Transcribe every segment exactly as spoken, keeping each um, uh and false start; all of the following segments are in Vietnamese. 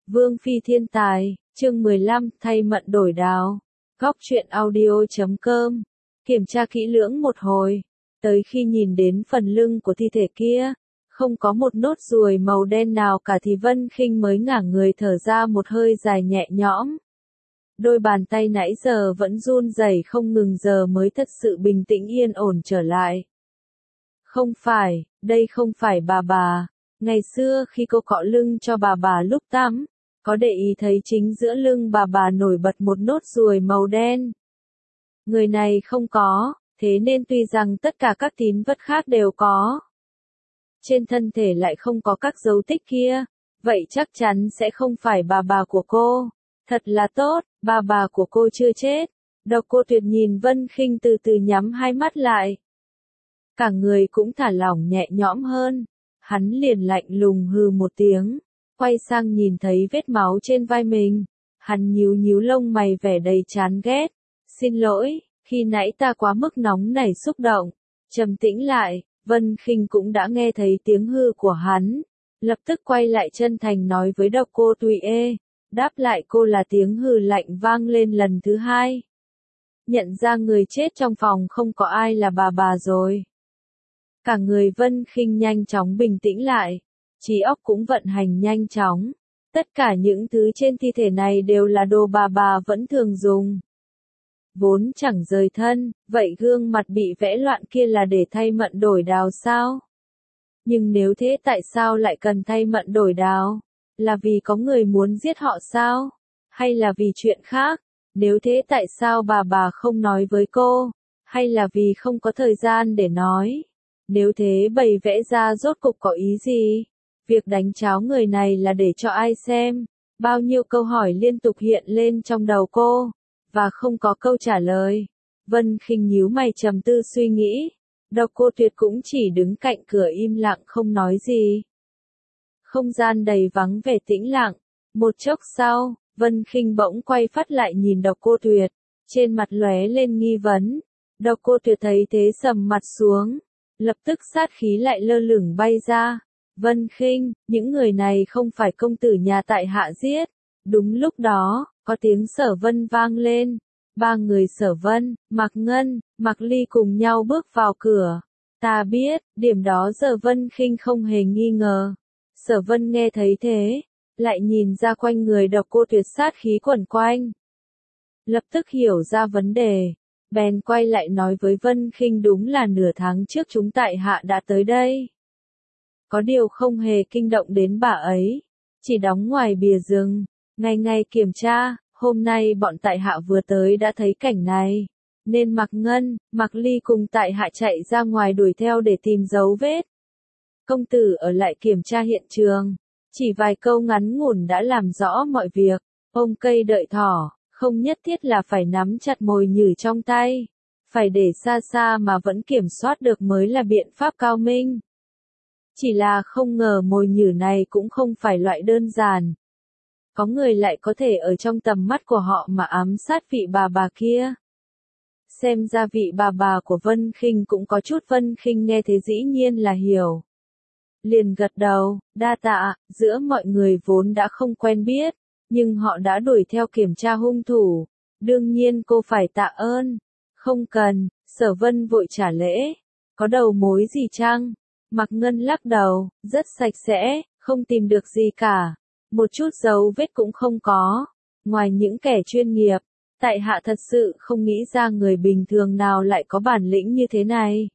Vương Phi thiên tài, chương mười lăm, thay mận đổi đào. Góc truyện audio chấm com. Kiểm tra kỹ lưỡng một hồi, tới khi nhìn đến phần lưng của thi thể kia, không có một nốt ruồi màu đen nào cả thì Vân Khinh mới ngả người thở ra một hơi dài nhẹ nhõm. Đôi bàn tay nãy giờ vẫn run rẩy không ngừng giờ mới thật sự bình tĩnh yên ổn trở lại. Không phải, đây không phải bà bà. Ngày xưa khi cô cọ lưng cho bà bà lúc tắm, có để ý thấy chính giữa lưng bà bà nổi bật một nốt ruồi màu đen. Người này không có, thế nên tuy rằng tất cả các tín vật khác đều có, trên thân thể lại không có các dấu tích kia, vậy chắc chắn sẽ không phải bà bà của cô. Thật là tốt, bà bà của cô chưa chết. Độc Cô Tuyệt nhìn Vân Khinh từ từ nhắm hai mắt lại. Cả người cũng thả lỏng nhẹ nhõm hơn. Hắn liền lạnh lùng hừ một tiếng, quay sang nhìn thấy vết máu trên vai mình. Hắn nhíu nhíu lông mày vẻ đầy chán ghét. Xin lỗi, khi nãy ta quá mức nóng nảy xúc động. Trầm tĩnh lại, Vân Khinh cũng đã nghe thấy tiếng hư của hắn. Lập tức quay lại chân thành nói với Độc Cô Tùy Ê. Đáp lại cô là tiếng hừ lạnh vang lên lần thứ hai. Nhận ra người chết trong phòng không có ai là bà bà rồi. Cả người Vân Khinh nhanh chóng bình tĩnh lại, trí óc cũng vận hành nhanh chóng. Tất cả những thứ trên thi thể này đều là đồ bà bà vẫn thường dùng. Vốn chẳng rời thân, vậy gương mặt bị vẽ loạn kia là để thay mận đổi đào sao? Nhưng nếu thế tại sao lại cần thay mận đổi đào? Là vì có người muốn giết họ sao? Hay là vì chuyện khác? Nếu thế tại sao bà bà không nói với cô? Hay là vì không có thời gian để nói? Nếu thế bày vẽ ra rốt cục có ý gì? Việc đánh cháo người này là để cho ai xem? Bao nhiêu câu hỏi liên tục hiện lên trong đầu cô, và không có câu trả lời. Vân Khinh nhíu mày trầm tư suy nghĩ. Độc Cô Tuyệt cũng chỉ đứng cạnh cửa im lặng không nói gì. Không gian đầy vắng vẻ tĩnh lặng. Một chốc sau, Vân Khinh bỗng quay phát lại nhìn Độc Cô Tuyệt, trên mặt lóe lên nghi vấn. Độc Cô Tuyệt thấy thế sầm mặt xuống, lập tức sát khí lại lơ lửng bay ra. Vân Khinh, những người này không phải công tử nhà tại hạ giết. Đúng lúc đó, có tiếng Sở Vân vang lên. Ba người Sở Vân, Mạc Ngân, Mạc Ly cùng nhau bước vào cửa. Ta biết, điểm đó giờ Vân Khinh không hề nghi ngờ. Sở Vân nghe thấy thế, lại nhìn ra quanh người Độc Cô Tuyệt sát khí quẩn quanh. Lập tức hiểu ra vấn đề, bèn quay lại nói với Vân Khinh đúng là nửa tháng trước chúng tại hạ đã tới đây. Có điều không hề kinh động đến bà ấy, chỉ đóng ngoài bìa rừng, ngày ngày kiểm tra, hôm nay bọn tại hạ vừa tới đã thấy cảnh này, nên Mạc Ngân, Mạc Ly cùng tại hạ chạy ra ngoài đuổi theo để tìm dấu vết. Công tử ở lại kiểm tra hiện trường, chỉ vài câu ngắn ngủn đã làm rõ mọi việc. Ôm cây đợi thỏ, không nhất thiết là phải nắm chặt mồi nhử trong tay, phải để xa xa mà vẫn kiểm soát được mới là biện pháp cao minh. Chỉ là không ngờ mồi nhử này cũng không phải loại đơn giản. Có người lại có thể ở trong tầm mắt của họ mà ám sát vị bà bà kia. Xem ra vị bà bà của Vân Khinh cũng có chút. Vân Khinh nghe thế dĩ nhiên là hiểu. Liền gật đầu, đa tạ. Giữa mọi người vốn đã không quen biết, nhưng họ đã đuổi theo kiểm tra hung thủ. Đương nhiên cô phải tạ ơn. Không cần, Sở Vân vội trả lễ. Có đầu mối gì chăng? Mạc Ngân lắc đầu, rất sạch sẽ, không tìm được gì cả. Một chút dấu vết cũng không có. Ngoài những kẻ chuyên nghiệp, tại hạ thật sự không nghĩ ra người bình thường nào lại có bản lĩnh như thế này.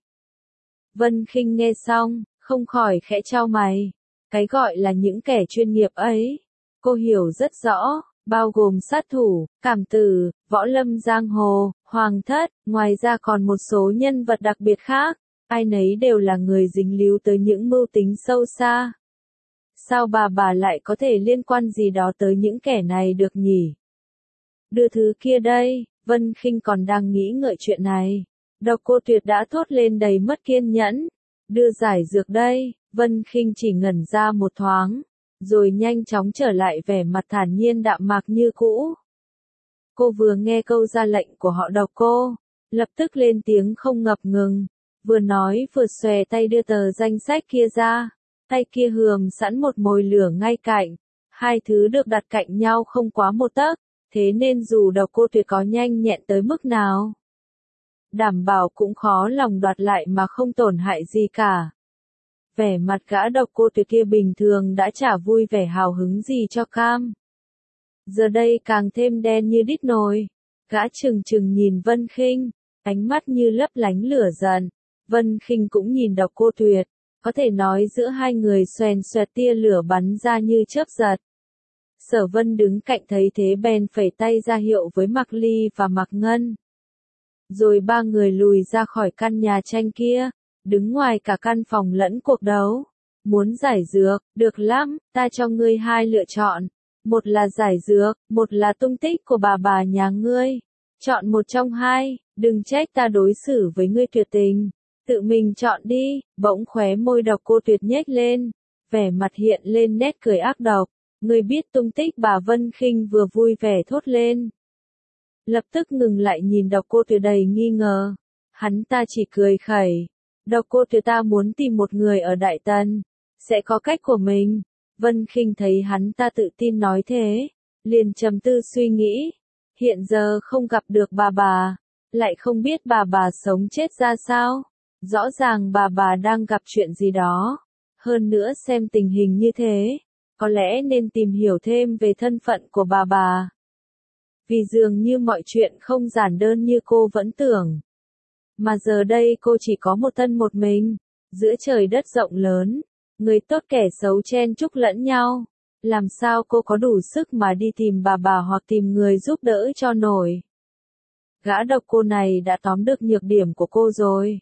Vân Khinh nghe xong, không khỏi khẽ chau mày. Cái gọi là những kẻ chuyên nghiệp ấy, cô hiểu rất rõ, bao gồm sát thủ, cảm tử, võ lâm giang hồ, hoàng thất, ngoài ra còn một số nhân vật đặc biệt khác, ai nấy đều là người dính líu tới những mưu tính sâu xa. Sao bà bà lại có thể liên quan gì đó tới những kẻ này được nhỉ? Đưa thứ kia đây. Vân Khinh còn đang nghĩ ngợi chuyện này, Độc Cô Tuyệt đã thốt lên đầy mất kiên nhẫn. Đưa giải dược đây. Vân Khinh chỉ ngẩn ra một thoáng, rồi nhanh chóng trở lại vẻ mặt thản nhiên đạm mạc như cũ. Cô vừa nghe câu ra lệnh của họ Độc Cô, lập tức lên tiếng không ngập ngừng, vừa nói vừa xòe tay đưa tờ danh sách kia ra. Tay kia hườm sẵn một mồi lửa ngay cạnh, Hai thứ được đặt cạnh nhau không quá một tấc, thế nên dù Độc Cô Tuyệt có nhanh nhẹn tới mức nào, đảm bảo cũng khó lòng đoạt lại mà không tổn hại gì cả. Vẻ mặt gã Độc Cô Tuyệt kia bình thường đã chả vui vẻ hào hứng gì cho cam. Giờ đây càng thêm đen như đít nồi. Gã trừng trừng nhìn Vân Khinh, ánh mắt như lấp lánh lửa giận. Vân Khinh cũng nhìn Độc Cô Tuyệt, có thể nói giữa hai người xoèn xoẹt tia lửa bắn ra như chớp giật. Sở Vân đứng cạnh thấy thế bèn phẩy tay ra hiệu với Mạc Ly và Mạc Ngân. Rồi ba người lùi ra khỏi căn nhà tranh kia, đứng ngoài cả căn phòng lẫn cuộc đấu. Muốn giải dược, được lắm, ta cho ngươi hai lựa chọn. Một là giải dược, một là tung tích của bà bà nhà ngươi. Chọn một trong hai, đừng trách ta đối xử với ngươi tuyệt tình. Tự mình chọn đi, bỗng khóe môi Độc Cô Tuyệt nhếch lên. Vẻ mặt hiện lên nét cười ác độc. Ngươi biết tung tích bà Vân Khinh vừa vui vẻ thốt lên. Lập tức ngừng lại nhìn Độc Cô Tuyệt đầy nghi ngờ. Hắn ta chỉ cười khẩy. Độc Cô Tuyệt ta muốn tìm một người ở Đại Tần. Sẽ có cách của mình. Vân Khinh thấy hắn ta tự tin nói thế. Liền trầm tư suy nghĩ. Hiện giờ không gặp được bà bà. Lại không biết bà bà sống chết ra sao. Rõ ràng bà bà đang gặp chuyện gì đó. Hơn nữa xem tình hình như thế. Có lẽ nên tìm hiểu thêm về thân phận của bà bà. Vì dường như mọi chuyện không giản đơn như cô vẫn tưởng. Mà giờ đây cô chỉ có một thân một mình, giữa trời đất rộng lớn, người tốt kẻ xấu chen chúc lẫn nhau. Làm sao cô có đủ sức mà đi tìm bà bà hoặc tìm người giúp đỡ cho nổi. Gã Độc Cô này đã tóm được nhược điểm của cô rồi.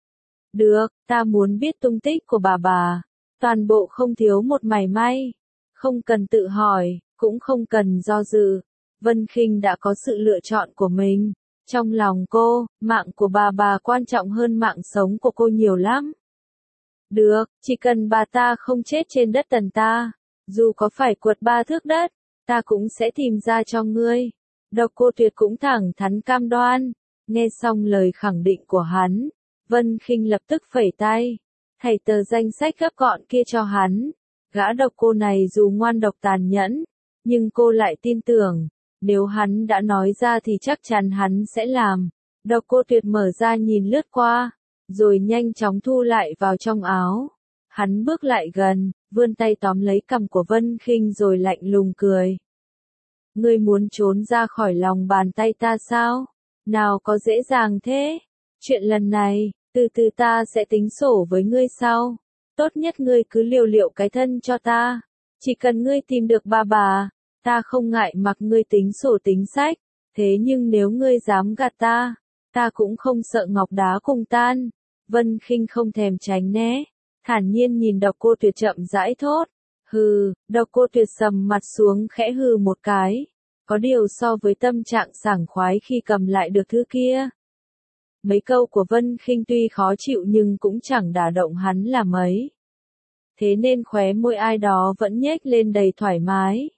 Được, ta muốn biết tung tích của bà bà. Toàn bộ không thiếu một mảy may. Không cần tự hỏi, cũng không cần do dự. Vân Khinh đã có sự lựa chọn của mình. Trong lòng cô, mạng của bà bà quan trọng hơn mạng sống của cô nhiều lắm. Được, chỉ cần bà ta không chết trên đất Tần ta, dù có phải quật ba thước đất, ta cũng sẽ tìm ra cho ngươi. Độc Cô Tuyệt cũng thẳng thắn cam đoan. Nghe xong lời khẳng định của hắn, Vân Khinh lập tức phẩy tay, thảy tờ danh sách gấp gọn kia cho hắn. Gã Độc Cô này dù ngoan độc tàn nhẫn, nhưng cô lại tin tưởng, nếu hắn đã nói ra thì chắc chắn hắn sẽ làm. Độc Cô Tuyệt mở ra nhìn lướt qua, rồi nhanh chóng thu lại vào trong áo. Hắn bước lại gần, vươn tay tóm lấy cằm của Vân Khinh rồi lạnh lùng cười. Ngươi muốn trốn ra khỏi lòng bàn tay ta sao? Nào có dễ dàng thế? Chuyện lần này, từ từ ta sẽ tính sổ với ngươi sau. Tốt nhất ngươi cứ liều liệu cái thân cho ta. Chỉ cần ngươi tìm được bà bà, ta không ngại mặc ngươi tính sổ tính sách. Thế nhưng nếu ngươi dám gạt ta, ta cũng không sợ ngọc đá cùng tan. Vân Khinh không thèm tránh né, thản nhiên nhìn Độc Cô Tuyệt chậm rãi thốt. Hừ, Độc Cô Tuyệt sầm mặt xuống khẽ hừ một cái. Có điều so với tâm trạng sảng khoái khi cầm lại được thứ kia, mấy câu của Vân Khinh tuy khó chịu nhưng cũng chẳng đả động hắn là mấy. Thế nên khóe môi ai đó vẫn nhếch lên đầy thoải mái.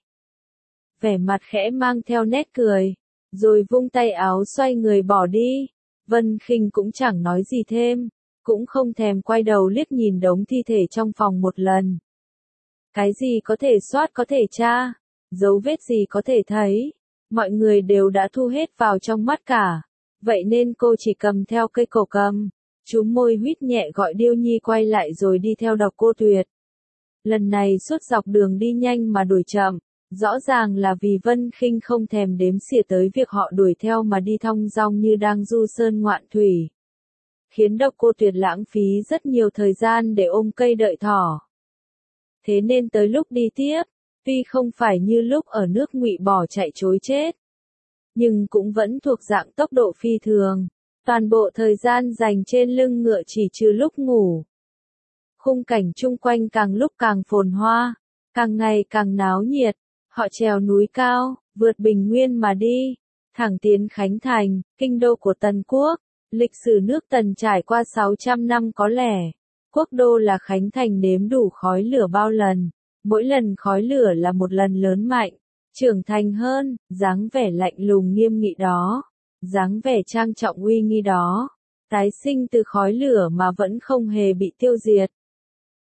Vẻ mặt khẽ mang theo nét cười, rồi vung tay áo xoay người bỏ đi. Vân Khinh cũng chẳng nói gì thêm, cũng không thèm quay đầu liếc nhìn đống thi thể trong phòng một lần. Cái gì có thể soát có thể tra, dấu vết gì có thể thấy, mọi người đều đã thu hết vào trong mắt cả. Vậy nên cô chỉ cầm theo cây cổ cầm, chúm môi huýt nhẹ gọi Điêu Nhi quay lại rồi đi theo Độc Cô Tuyệt. Lần này suốt dọc đường đi nhanh mà đuổi chậm, rõ ràng là vì Vân Khinh không thèm đếm xỉa tới việc họ đuổi theo mà đi thong dong như đang du sơn ngoạn thủy. Khiến Độc Cô Tuyệt lãng phí rất nhiều thời gian để ôm cây đợi thỏ. Thế nên tới lúc đi tiếp, tuy không phải như lúc ở nước Ngụy bỏ chạy trối chết, nhưng cũng vẫn thuộc dạng tốc độ phi thường. Toàn bộ thời gian dành trên lưng ngựa chỉ trừ lúc ngủ. Khung cảnh chung quanh càng lúc càng phồn hoa, càng ngày càng náo nhiệt. Họ trèo núi cao, vượt bình nguyên mà đi, thẳng tiến Khánh Thành, kinh đô của Tần Quốc. Lịch sử nước Tần trải qua sáu trăm năm có lẽ. Quốc đô là Khánh Thành nếm đủ khói lửa bao lần. Mỗi lần khói lửa là một lần lớn mạnh, trưởng thành hơn, dáng vẻ lạnh lùng nghiêm nghị đó, dáng vẻ trang trọng uy nghi đó, tái sinh từ khói lửa mà vẫn không hề bị tiêu diệt.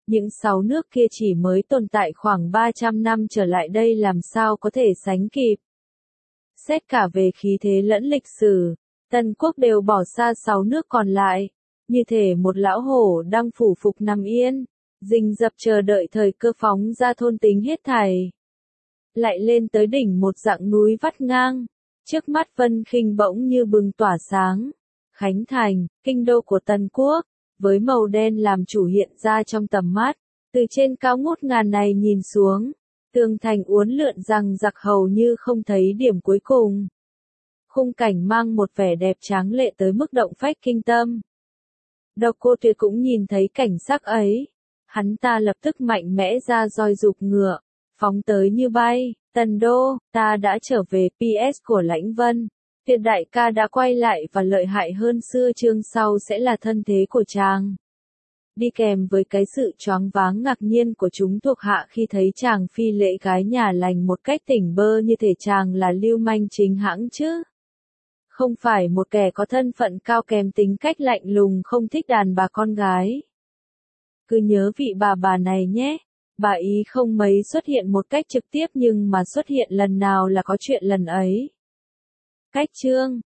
Những sáu nước kia chỉ mới tồn tại khoảng ba trăm năm trở lại đây làm sao có thể sánh kịp. Xét cả về khí thế lẫn lịch sử, Tân Quốc đều bỏ xa sáu nước còn lại, như thể một lão hổ đang phủ phục nằm yên, rình rập chờ đợi thời cơ phóng ra thôn tính hết thảy. Lại lên tới đỉnh một dạng núi vắt ngang, trước mắt Vân Khinh bỗng như bừng tỏa sáng. Khánh Thành, kinh đô của Tân Quốc, với màu đen làm chủ hiện ra trong tầm mắt, từ trên cao ngút ngàn này nhìn xuống, tường thành uốn lượn rằng giặc hầu như không thấy điểm cuối cùng. Khung cảnh mang một vẻ đẹp tráng lệ tới mức động phách kinh tâm. Độc Cô Tuyệt cũng nhìn thấy cảnh sắc ấy, hắn ta lập tức mạnh mẽ ra roi giục ngựa, phóng tới như bay. Tần Đô, ta đã trở về. pê ét của Lãnh Vân. Tuyệt đại ca đã quay lại và lợi hại hơn xưa, chương sau sẽ là thân thế của chàng. Đi kèm với cái sự choáng váng ngạc nhiên của chúng thuộc hạ khi thấy chàng phi lễ gái nhà lành một cách tỉnh bơ như thể chàng là lưu manh chính hãng chứ. Không phải một kẻ có thân phận cao kèm tính cách lạnh lùng không thích đàn bà con gái. Cứ nhớ vị bà bà này nhé. Bà ý không mấy xuất hiện một cách trực tiếp nhưng mà xuất hiện lần nào là có chuyện lần ấy. Cách chương